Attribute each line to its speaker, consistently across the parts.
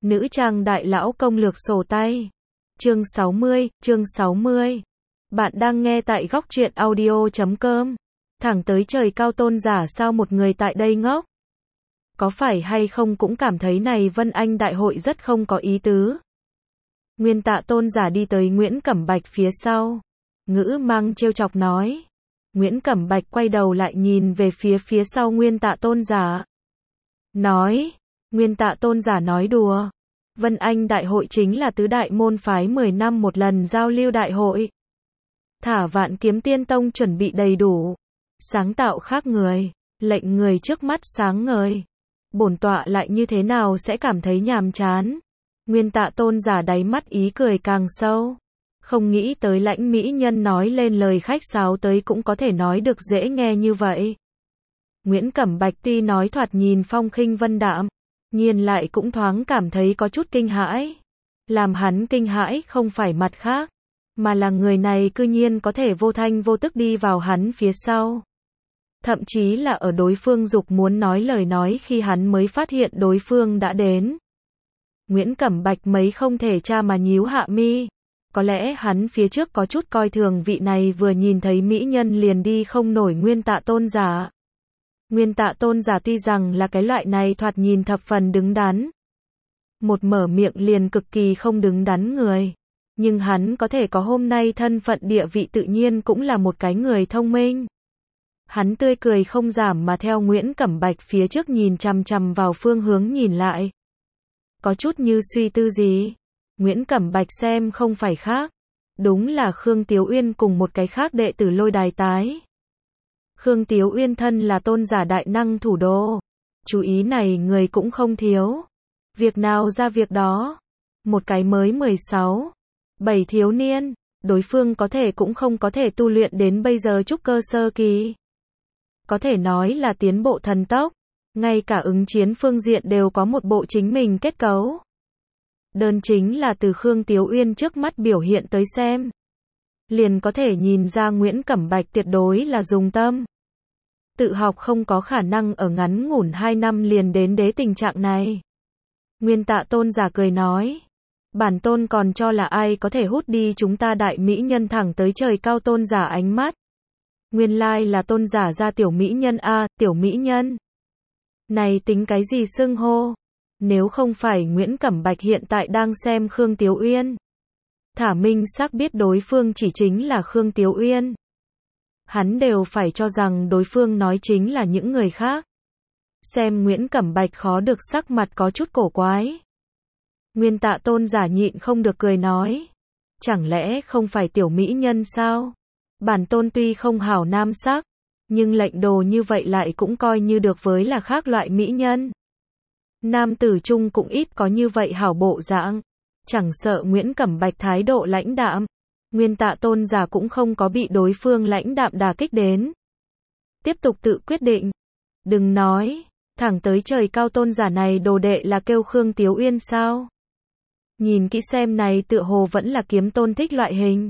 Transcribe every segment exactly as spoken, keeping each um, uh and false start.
Speaker 1: Nữ trang đại lão công lược sổ tay. Chương sáu mươi, chương sáu mươi. Bạn đang nghe tại góc truyện audio chấm com. Thẳng tới trời cao tôn giả sao một người tại đây ngốc? Có phải hay không cũng cảm thấy này Vân Anh đại hội rất không có ý tứ. Nguyên Tạ tôn giả đi tới Nguyễn Cẩm Bạch phía sau. Ngữ mang trêu chọc nói. Nguyễn Cẩm Bạch quay đầu lại nhìn về phía phía sau Nguyên Tạ tôn giả. Nói. Nguyên Tạ tôn giả nói đùa. Vân Anh đại hội chính là tứ đại môn phái mười năm một lần giao lưu đại hội. Thả Vạn Kiếm Tiên Tông chuẩn bị đầy đủ. Sáng tạo khác người. Lệnh người trước mắt sáng ngời. Bổn tọa lại như thế nào sẽ cảm thấy nhàm chán. Nguyên Tạ tôn giả đáy mắt ý cười càng sâu. Không nghĩ tới lãnh mỹ nhân nói lên lời khách sáo tới cũng có thể nói được dễ nghe như vậy. Nguyễn Cẩm Bạch tuy nói thoạt nhìn phong khinh vân đạm, nhiên lại cũng thoáng cảm thấy có chút kinh hãi. Làm hắn kinh hãi không phải mặt khác, mà là người này cư nhiên có thể vô thanh vô tức đi vào hắn phía sau. Thậm chí là ở đối phương dục muốn nói lời nói khi hắn mới phát hiện đối phương đã đến. Nguyễn Cẩm Bạch mấy không thể tra mà nhíu hạ mi. Có lẽ hắn phía trước có chút coi thường vị này vừa nhìn thấy mỹ nhân liền đi không nổi Nguyên Tạ tôn giả. Nguyên Tạ tôn giả tuy rằng là cái loại này thoạt nhìn thập phần đứng đắn. Một mở miệng liền cực kỳ không đứng đắn người. Nhưng hắn có thể có hôm nay thân phận địa vị tự nhiên cũng là một cái người thông minh. Hắn tươi cười không giảm mà theo Nguyễn Cẩm Bạch phía trước nhìn chằm chằm vào phương hướng nhìn lại. Có chút như suy tư gì. Nguyễn Cẩm Bạch xem không phải khác. Đúng là Khương Tiếu Uyên cùng một cái khác đệ tử Lôi Đài Tái. Khương Tiếu Uyên thân là tôn giả đại năng thủ đô. Chú ý này người cũng không thiếu. Việc nào ra việc đó. Một cái mới mười sáu, bảy thiếu niên. Đối phương có thể cũng không có thể tu luyện đến bây giờ trúc cơ sơ kỳ. Có thể nói là tiến bộ thần tốc. Ngay cả ứng chiến phương diện đều có một bộ chính mình kết cấu. Đơn chính là từ Khương Tiếu Uyên trước mắt biểu hiện tới xem. Liền có thể nhìn ra Nguyễn Cẩm Bạch tuyệt đối là dùng tâm. Tự học không có khả năng ở ngắn ngủn hai năm liền đến đế tình trạng này. Nguyên Tạ tôn giả cười nói. Bản tôn còn cho là ai có thể hút đi chúng ta đại mỹ nhân thẳng tới trời cao tôn giả ánh mắt. Nguyên lai là tôn giả ra tiểu mỹ nhân a, tiểu mỹ nhân. Này tính cái gì xưng hô? Nếu không phải Nguyễn Cẩm Bạch hiện tại đang xem Khương Tiếu Uyên. Thả minh xác biết đối phương chỉ chính là Khương Tiếu Uyên. Hắn đều phải cho rằng đối phương nói chính là những người khác. Xem Nguyễn Cẩm Bạch khó được sắc mặt có chút cổ quái. Nguyên Tạ tôn giả nhịn không được cười nói. Chẳng lẽ không phải tiểu mỹ nhân sao? Bản tôn tuy không hảo nam sắc, nhưng lệnh đồ như vậy lại cũng coi như được với là khác loại mỹ nhân. Nam tử trung cũng ít có như vậy hảo bộ dạng. Chẳng sợ Nguyễn Cẩm Bạch thái độ lãnh đạm. Nguyên Tạ tôn giả cũng không có bị đối phương lãnh đạm đả kích đến. Tiếp tục tự quyết định. Đừng nói, thẳng tới trời cao tôn giả này đồ đệ là kêu Khương Tiếu Uyên sao? Nhìn kỹ xem này tựa hồ vẫn là kiếm tôn thích loại hình.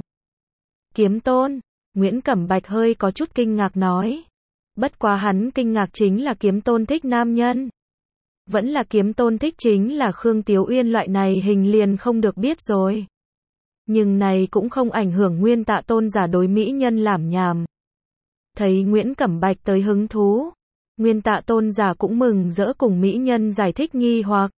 Speaker 1: Kiếm tôn, Nguyễn Cẩm Bạch hơi có chút kinh ngạc nói. Bất quá hắn kinh ngạc chính là kiếm tôn thích nam nhân. Vẫn là kiếm tôn thích chính là Khương Tiếu Uyên loại này hình liền không được biết rồi. Nhưng này cũng không ảnh hưởng Nguyên Tạ tôn giả đối mỹ nhân làm nhảm. Thấy Nguyễn Cẩm Bạch tới hứng thú. Nguyên Tạ tôn giả cũng mừng rỡ cùng mỹ nhân giải thích nghi hoặc.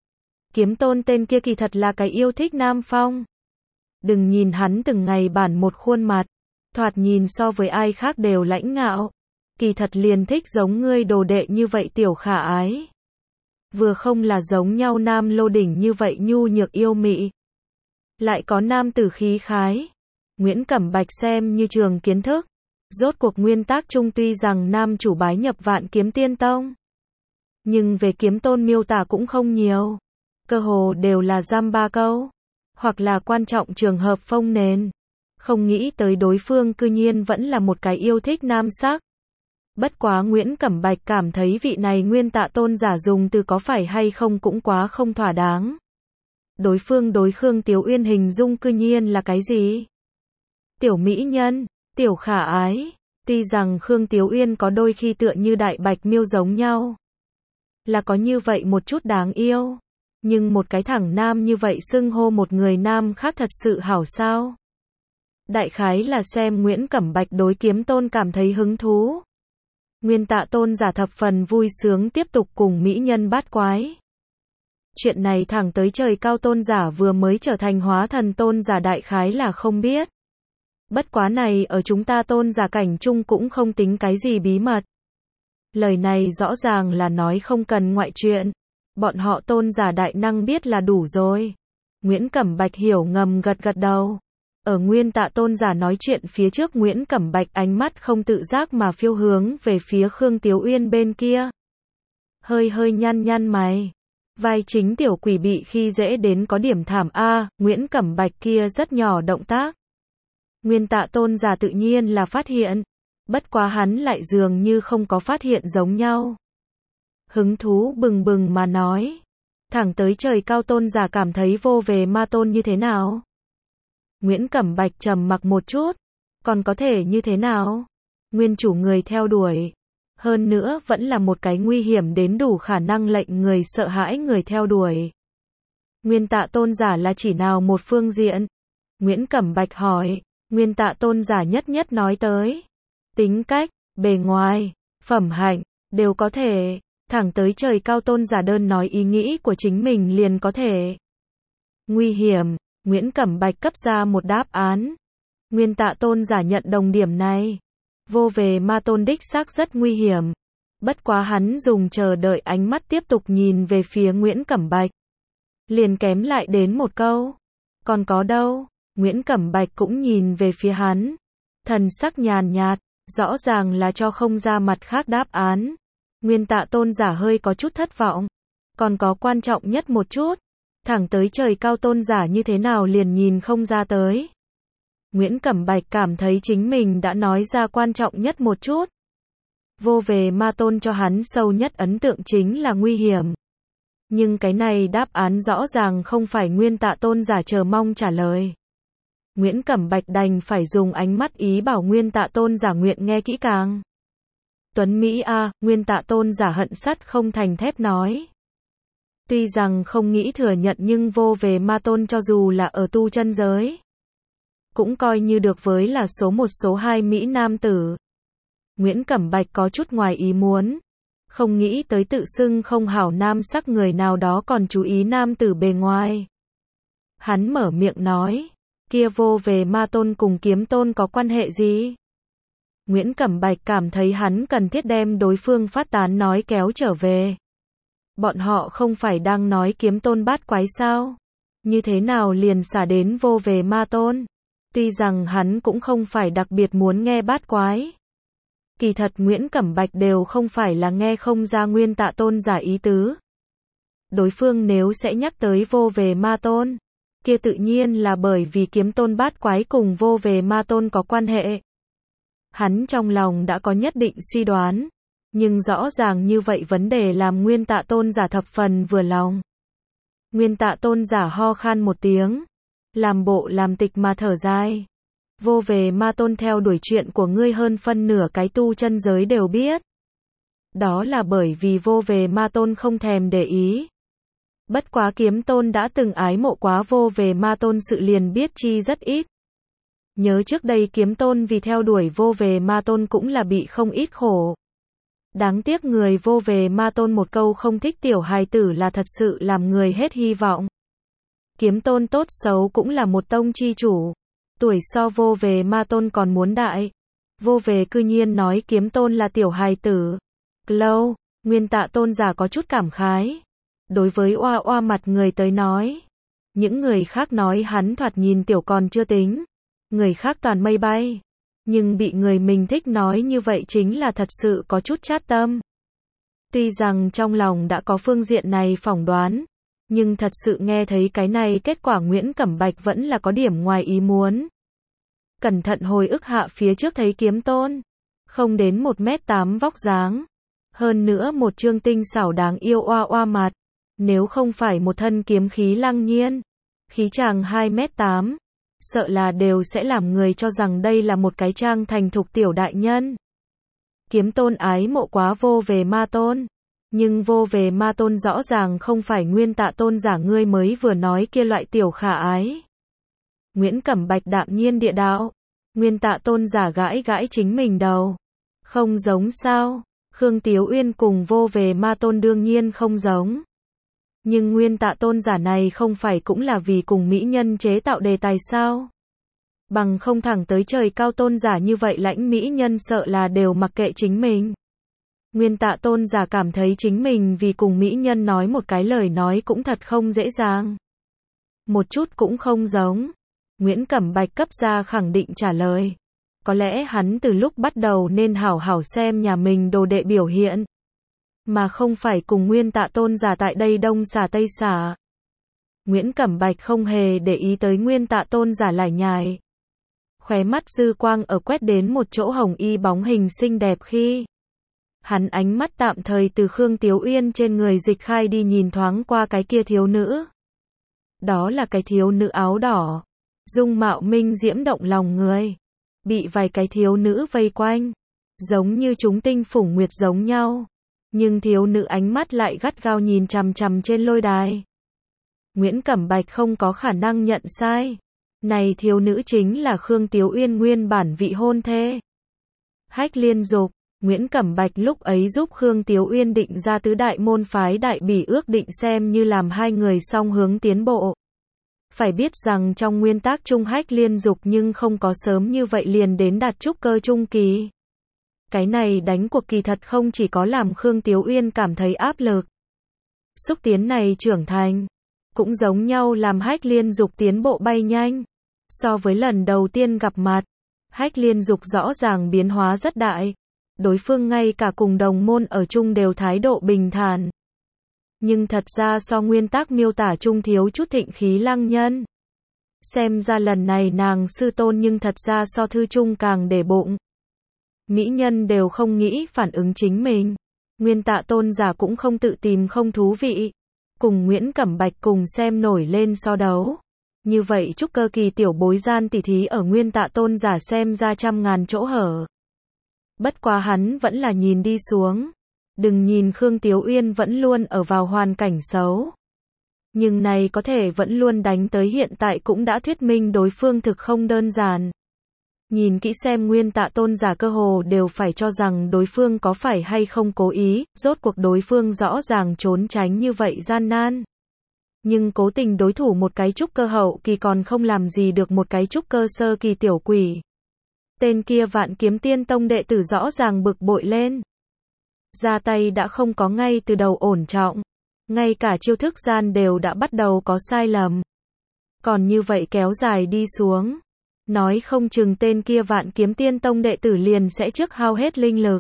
Speaker 1: Kiếm tôn tên kia kỳ thật là cái yêu thích nam phong. Đừng nhìn hắn từng ngày bản một khuôn mặt. Thoạt nhìn so với ai khác đều lãnh ngạo. Kỳ thật liền thích giống ngươi đồ đệ như vậy tiểu khả ái. Vừa không là giống nhau nam lô đỉnh như vậy nhu nhược yêu mị. Lại có nam tử khí khái. Nguyễn Cẩm Bạch xem như trường kiến thức. Rốt cuộc nguyên tắc chung tuy rằng nam chủ bái nhập Vạn Kiếm Tiên Tông. Nhưng về kiếm tôn miêu tả cũng không nhiều. Cơ hồ đều là giam ba câu. Hoặc là quan trọng trường hợp phông nền. Không nghĩ tới đối phương cư nhiên vẫn là một cái yêu thích nam sắc. Bất quá Nguyễn Cẩm Bạch cảm thấy vị này Nguyên Tạ tôn giả dùng từ có phải hay không cũng quá không thỏa đáng. Đối phương đối Khương Tiếu Uyên hình dung cư nhiên là cái gì? Tiểu mỹ nhân, tiểu khả ái. Tuy rằng Khương Tiếu Uyên có đôi khi tựa như đại bạch miêu giống nhau. Là có như vậy một chút đáng yêu. Nhưng một cái thằng nam như vậy xưng hô một người nam khác thật sự hảo sao? Đại khái là xem Nguyễn Cẩm Bạch đối Kiếm Tôn cảm thấy hứng thú. Nguyên Tạ Tôn giả thập phần vui sướng tiếp tục cùng mỹ nhân bát quái. Chuyện này thẳng tới trời cao tôn giả vừa mới trở thành hóa thần tôn giả đại khái là không biết. Bất quá này ở chúng ta tôn giả cảnh chung cũng không tính cái gì bí mật. Lời này rõ ràng là nói không cần ngoại chuyện. Bọn họ tôn giả đại năng biết là đủ rồi. Nguyễn Cẩm Bạch hiểu ngầm gật gật đầu. Ở Nguyên Tạ Tôn giả nói chuyện phía trước, Nguyễn Cẩm Bạch ánh mắt không tự giác mà phiêu hướng về phía Khương Tiếu Uyên bên kia. Hơi hơi nhăn nhăn mày. Vai chính tiểu quỷ bị khi dễ đến có điểm thảm a, Nguyễn Cẩm Bạch kia rất nhỏ động tác. Nguyên Tạ Tôn giả tự nhiên là phát hiện. Bất quá hắn lại dường như không có phát hiện giống nhau. Hứng thú bừng bừng mà nói. Thẳng tới trời cao tôn giả cảm thấy vô về ma tôn như thế nào? Nguyễn Cẩm Bạch trầm mặc một chút. Còn có thể như thế nào? Nguyên chủ người theo đuổi. Hơn nữa vẫn là một cái nguy hiểm đến đủ khả năng lệnh người sợ hãi người theo đuổi. Nguyên Tạ Tôn giả là chỉ nào một phương diện? Nguyễn Cẩm Bạch hỏi. Nguyên Tạ Tôn giả nhất nhất nói tới. Tính cách, bề ngoài, phẩm hạnh, đều có thể. Thẳng tới trời cao tôn giả đơn nói ý nghĩ của chính mình liền có thể. Nguy hiểm, Nguyễn Cẩm Bạch cấp ra một đáp án. Nguyên Tạ Tôn giả nhận đồng điểm này. Vô về ma tôn đích xác rất nguy hiểm. Bất quá hắn dùng chờ đợi ánh mắt tiếp tục nhìn về phía Nguyễn Cẩm Bạch. Liền kém lại đến một câu. Còn có đâu? Nguyễn Cẩm Bạch cũng nhìn về phía hắn. Thần sắc nhàn nhạt, rõ ràng là cho không ra mặt khác đáp án. Nguyên Tạ Tôn giả hơi có chút thất vọng. Còn có quan trọng nhất một chút. Thẳng tới trời cao tôn giả như thế nào liền nhìn không ra tới. Nguyễn Cẩm Bạch cảm thấy chính mình đã nói ra quan trọng nhất một chút. Vô về ma tôn cho hắn sâu nhất ấn tượng chính là nguy hiểm. Nhưng cái này đáp án rõ ràng không phải Nguyên Tạ Tôn giả chờ mong trả lời. Nguyễn Cẩm Bạch đành phải dùng ánh mắt ý bảo Nguyên Tạ Tôn giả nguyện nghe kỹ càng. Tuấn Mỹ a, Nguyên Tạ Tôn giả hận sắt không thành thép nói. Tuy rằng không nghĩ thừa nhận nhưng vô về ma tôn cho dù là ở tu chân giới, cũng coi như được với là số một số hai Mỹ nam tử. Nguyễn Cẩm Bạch có chút ngoài ý muốn. Không nghĩ tới tự xưng không hảo nam sắc người nào đó còn chú ý nam tử bề ngoài. Hắn mở miệng nói. Kia vô về ma tôn cùng kiếm tôn có quan hệ gì? Nguyễn Cẩm Bạch cảm thấy hắn cần thiết đem đối phương phát tán nói kéo trở về. Bọn họ không phải đang nói kiếm tôn bát quái sao? Như thế nào liền xả đến vô về ma tôn? Tuy rằng hắn cũng không phải đặc biệt muốn nghe bát quái. Kỳ thật Nguyễn Cẩm Bạch đều không phải là nghe không ra Nguyên Tạ Tôn giả ý tứ. Đối phương nếu sẽ nhắc tới vô về ma tôn, kia tự nhiên là bởi vì kiếm tôn bát quái cùng vô về ma tôn có quan hệ. Hắn trong lòng đã có nhất định suy đoán, nhưng rõ ràng như vậy vấn đề làm Nguyên Tạ Tôn giả thập phần vừa lòng. Nguyên Tạ Tôn giả ho khan một tiếng, làm bộ làm tịch mà thở dài. Vô về ma tôn theo đuổi chuyện của ngươi hơn phân nửa cái tu chân giới đều biết. Đó là bởi vì vô về ma tôn không thèm để ý. Bất quá kiếm tôn đã từng ái mộ quá vô về ma tôn sự liền biết chi rất ít. Nhớ trước đây kiếm tôn vì theo đuổi vô về ma tôn cũng là bị không ít khổ. Đáng tiếc người vô về ma tôn một câu không thích tiểu hài tử là thật sự làm người hết hy vọng. Kiếm tôn tốt xấu cũng là một tông chi chủ. Tuổi so vô về ma tôn còn muốn đại. Vô về cư nhiên nói kiếm tôn là tiểu hài tử. Lâu, Nguyên Tạ Tôn giả có chút cảm khái. Đối với oa oa mặt người tới nói. Những người khác nói hắn thoạt nhìn tiểu còn chưa tính. Người khác toàn mây bay. Nhưng bị người mình thích nói như vậy chính là thật sự có chút chát tâm. Tuy rằng trong lòng đã có phương diện này phỏng đoán. Nhưng thật sự nghe thấy cái này kết quả Nguyễn Cẩm Bạch vẫn là có điểm ngoài ý muốn. Cẩn thận hồi ức hạ phía trước thấy kiếm tôn. Không đến một mét tám vóc dáng. Hơn nữa một trương tinh xảo đáng yêu oa oa mặt. Nếu không phải một thân kiếm khí lăng nhiên. Khí chàng hai mét tám. Sợ là đều sẽ làm người cho rằng đây là một cái trang thành thục tiểu đại nhân. Kiếm tôn ái mộ quá vô về ma tôn. Nhưng vô về ma tôn rõ ràng không phải Nguyên Tạ tôn giả ngươi mới vừa nói kia loại tiểu khả ái. Nguyễn Cẩm Bạch đạm nhiên địa đạo. Nguyên Tạ tôn giả gãi gãi chính mình đầu. Không giống sao? Khương Tiếu Uyên cùng vô về ma tôn đương nhiên không giống. Nhưng Nguyên Tạ tôn giả này không phải cũng là vì cùng mỹ nhân chế tạo đề tài sao? Bằng không thẳng tới trời cao tôn giả như vậy lãnh mỹ nhân sợ là đều mặc kệ chính mình. Nguyên Tạ tôn giả cảm thấy chính mình vì cùng mỹ nhân nói một cái lời nói cũng thật không dễ dàng. Một chút cũng không giống. Nguyễn Cẩm Bạch cấp ra khẳng định trả lời. Có lẽ hắn từ lúc bắt đầu nên hảo hảo xem nhà mình đồ đệ biểu hiện. Mà không phải cùng Nguyên Tạ tôn giả tại đây đông xả tây xả. Nguyễn Cẩm Bạch không hề để ý tới Nguyên Tạ tôn giả lải nhải. Khóe mắt dư quang ở quét đến một chỗ hồng y bóng hình xinh đẹp khi. Hắn ánh mắt tạm thời từ Khương Tiếu Uyên trên người dịch khai đi nhìn thoáng qua cái kia thiếu nữ. Đó là cái thiếu nữ áo đỏ. Dung mạo minh diễm động lòng người. Bị vài cái thiếu nữ vây quanh. Giống như chúng tinh phủng nguyệt giống nhau. Nhưng thiếu nữ ánh mắt lại gắt gao nhìn chằm chằm trên lôi đài. Nguyễn Cẩm Bạch không có khả năng nhận sai. Này thiếu nữ chính là Khương Tiếu Uyên nguyên bản vị hôn thê. Hách Liên Dục. Nguyễn Cẩm Bạch lúc ấy giúp Khương Tiếu Uyên định ra tứ đại môn phái đại bỉ ước định xem như làm hai người song hướng tiến bộ. Phải biết rằng trong nguyên tắc chung Hách Liên Dục nhưng không có sớm như vậy liền đến đạt trúc cơ trung kỳ. Cái này đánh cuộc kỳ thật không chỉ có làm Khương Tiếu Uyên cảm thấy áp lực. Xúc tiến này trưởng thành, cũng giống nhau làm Hách Liên Dục tiến bộ bay nhanh. So với lần đầu tiên gặp mặt, Hách Liên Dục rõ ràng biến hóa rất đại. Đối phương ngay cả cùng đồng môn ở chung đều thái độ bình thản. Nhưng thật ra so nguyên tắc miêu tả chung thiếu chút thịnh khí lăng nhân. Xem ra lần này nàng sư tôn nhưng thật ra so thư chung càng để bụng. Mỹ nhân đều không nghĩ phản ứng chính mình. Nguyên Tạ tôn giả cũng không tự tìm không thú vị. Cùng Nguyễn Cẩm Bạch cùng xem nổi lên so đấu. Như vậy trúc cơ kỳ tiểu bối gian tỉ thí ở Nguyên Tạ tôn giả xem ra trăm ngàn chỗ hở. Bất quá hắn vẫn là nhìn đi xuống. Đừng nhìn Khương Tiếu Uyên vẫn luôn ở vào hoàn cảnh xấu. Nhưng này có thể vẫn luôn đánh tới hiện tại cũng đã thuyết minh đối phương thực không đơn giản. Nhìn kỹ xem Nguyên Tạ tôn giả cơ hồ đều phải cho rằng đối phương có phải hay không cố ý, rốt cuộc đối phương rõ ràng trốn tránh như vậy gian nan. Nhưng cố tình đối thủ một cái trúc cơ hậu kỳ còn không làm gì được một cái trúc cơ sơ kỳ tiểu quỷ. Tên kia Vạn Kiếm Tiên Tông đệ tử rõ ràng bực bội lên. Ra tay đã không có ngay từ đầu ổn trọng. Ngay cả chiêu thức gian đều đã bắt đầu có sai lầm. Còn như vậy kéo dài đi xuống. Nói không chừng tên kia Vạn Kiếm Tiên Tông đệ tử liền sẽ trước hao hết linh lực.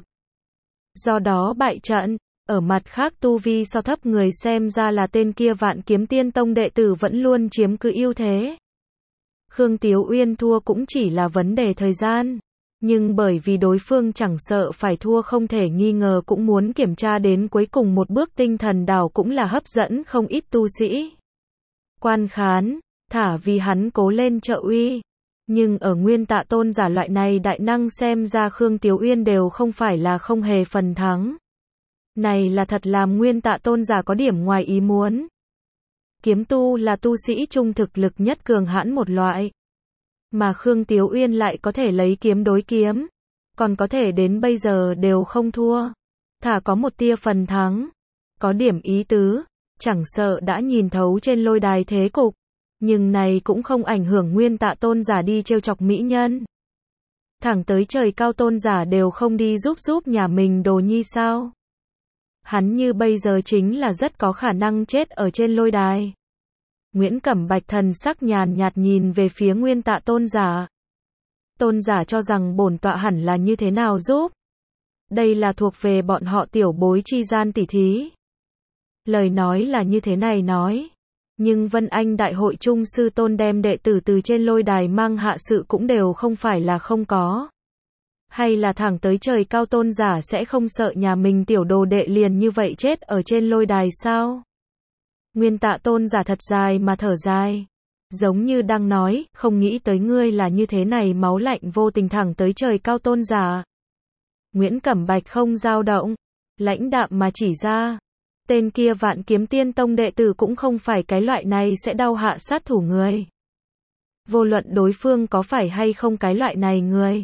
Speaker 1: Do đó bại trận. Ở mặt khác tu vi so thấp người xem ra là tên kia Vạn Kiếm Tiên Tông đệ tử vẫn luôn chiếm cứ ưu thế. Khương Tiếu Uyên thua cũng chỉ là vấn đề thời gian. Nhưng bởi vì đối phương chẳng sợ phải thua không thể nghi ngờ cũng muốn kiểm tra đến cuối cùng một bước tinh thần đảo cũng là hấp dẫn không ít tu sĩ. Quan khán, thả vì hắn cố lên trợ uy. Nhưng ở Nguyên Tạ tôn giả loại này đại năng xem ra Khương Tiếu Uyên đều không phải là không hề phần thắng. Này là thật làm Nguyên Tạ tôn giả có điểm ngoài ý muốn. Kiếm tu là tu sĩ trung thực lực nhất cường hãn một loại. Mà Khương Tiếu Uyên lại có thể lấy kiếm đối kiếm. Còn có thể đến bây giờ đều không thua. Thả có một tia phần thắng. Có điểm ý tứ. Chẳng sợ đã nhìn thấu trên lôi đài thế cục. Nhưng này cũng không ảnh hưởng Nguyên Tạ tôn giả đi trêu chọc mỹ nhân. Thẳng tới trời cao tôn giả đều không đi giúp giúp nhà mình đồ nhi sao. Hắn như bây giờ chính là rất có khả năng chết ở trên lôi đài. Nguyễn Cẩm Bạch thần sắc nhàn nhạt nhìn về phía Nguyên Tạ tôn giả. Tôn giả cho rằng bổn tọa hẳn là như thế nào giúp? Đây là thuộc về bọn họ tiểu bối chi gian tỉ thí. Lời nói là như thế này nói. Nhưng Vân Anh đại hội trung sư tôn đem đệ tử từ trên lôi đài mang hạ sự cũng đều không phải là không có. Hay là thẳng tới trời cao tôn giả sẽ không sợ nhà mình tiểu đồ đệ liền như vậy chết ở trên lôi đài sao? Nguyên Tạ tôn giả thật dài mà thở dài. Giống như đang nói, không nghĩ tới ngươi là như thế này máu lạnh vô tình thẳng tới trời cao tôn giả. Nguyễn Cẩm Bạch không dao động. Lãnh đạm mà chỉ ra. Tên kia Vạn Kiếm Tiên Tông đệ tử cũng không phải cái loại này sẽ đau hạ sát thủ người. Vô luận đối phương có phải hay không cái loại này người.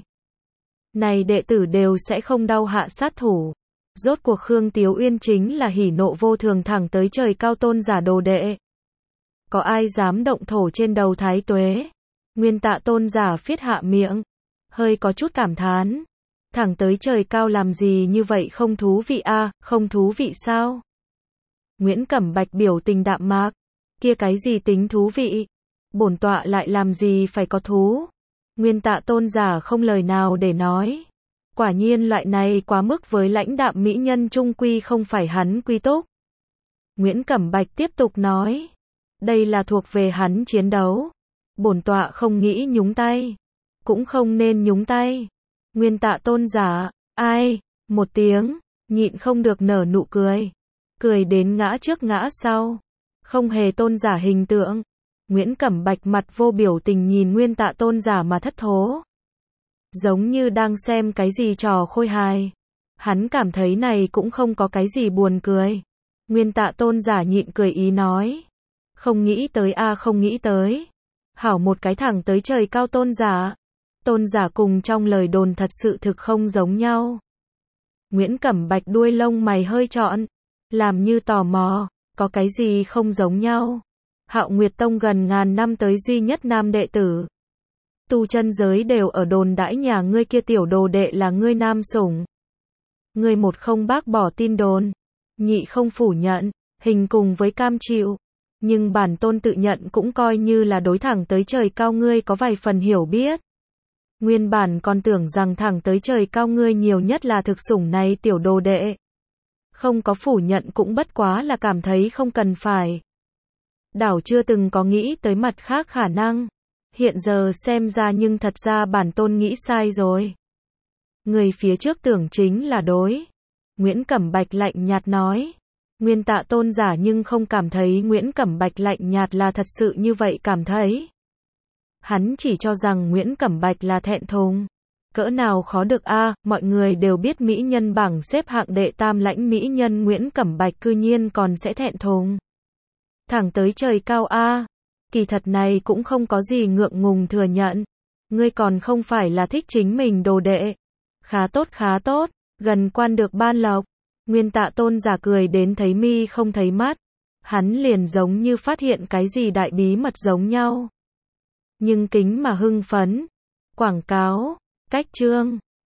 Speaker 1: Này đệ tử đều sẽ không đau hạ sát thủ. Rốt cuộc Khương Tiếu Uyên chính là hỉ nộ vô thường thẳng tới trời cao tôn giả đồ đệ. Có ai dám động thổ trên đầu Thái Tuế? Nguyên Tạ tôn giả phiết hạ miệng. Hơi có chút cảm thán. Thẳng tới trời cao làm gì như vậy không thú vị a, à, không thú vị sao? Nguyễn Cẩm Bạch biểu tình đạm mạc. Kia cái gì tính thú vị? Bổn tọa lại làm gì phải có thú? Nguyên Tạ tôn giả không lời nào để nói. Quả nhiên loại này quá mức với lãnh đạm mỹ nhân trung quy không phải hắn quy túc. Nguyễn Cẩm Bạch tiếp tục nói. Đây là thuộc về hắn chiến đấu. Bổn tọa không nghĩ nhúng tay. Cũng không nên nhúng tay. Nguyên Tạ tôn giả, ai, một tiếng, nhịn không được nở nụ cười. Cười đến ngã trước ngã sau. Không hề tôn giả hình tượng. Nguyễn Cẩm Bạch mặt vô biểu tình nhìn Nguyên Tạ tôn giả mà thất thố. Giống như đang xem cái gì trò khôi hài. Hắn cảm thấy này cũng không có cái gì buồn cười. Nguyên Tạ tôn giả nhịn cười ý nói. Không nghĩ tới a, không nghĩ tới. Hảo một cái thẳng tới trời cao tôn giả. Tôn giả cùng trong lời đồn thật sự thực không giống nhau. Nguyễn Cẩm Bạch đuôi lông mày hơi trọn. Làm như tò mò. Có cái gì không giống nhau? Hạo Nguyệt Tông gần ngàn năm tới duy nhất nam đệ tử. Tu chân giới đều ở đồn đãi nhà ngươi kia tiểu đồ đệ là ngươi nam sủng. Ngươi một không bác bỏ tin đồn. Nhị không phủ nhận. Hình cùng với cam chịu. Nhưng bản tôn tự nhận cũng coi như là đối thẳng tới trời cao ngươi có vài phần hiểu biết. Nguyên bản còn tưởng rằng thẳng tới trời cao ngươi nhiều nhất là thực sủng này tiểu đồ đệ. Không có phủ nhận cũng bất quá là cảm thấy không cần phải. Đảo chưa từng có nghĩ tới mặt khác khả năng. Hiện giờ xem ra nhưng thật ra bản tôn nghĩ sai rồi. Người phía trước tưởng chính là đối. Nguyễn Cẩm Bạch lạnh nhạt nói. Nguyên Tạ tôn giả nhưng không cảm thấy Nguyễn Cẩm Bạch lạnh nhạt là thật sự như vậy cảm thấy. Hắn chỉ cho rằng Nguyễn Cẩm Bạch là thẹn thùng. Cỡ nào khó được a, à, mọi người đều biết mỹ nhân bảng xếp hạng đệ tam lãnh mỹ nhân Nguyễn Cẩm Bạch cư nhiên còn sẽ thẹn thùng. Thẳng tới trời cao a, à. Kỳ thật này cũng không có gì ngượng ngùng thừa nhận. Ngươi còn không phải là thích chính mình đồ đệ. Khá tốt khá tốt, gần quan được ban lộc. Nguyên Tạ tôn giả cười đến thấy mi không thấy mắt. Hắn liền giống như phát hiện cái gì đại bí mật giống nhau. Nhưng kính mà hưng phấn. Quảng cáo, cách chương.